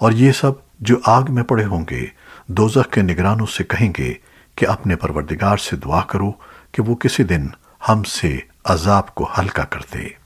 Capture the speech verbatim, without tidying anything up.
और ये सब जो आग में पड़े होंगे दोजख के निगरानों से कहेंगे कि अपने परवरदिगार से दुआ करो कि वो किसी दिन हमसे अजाब को हल्का कर दे।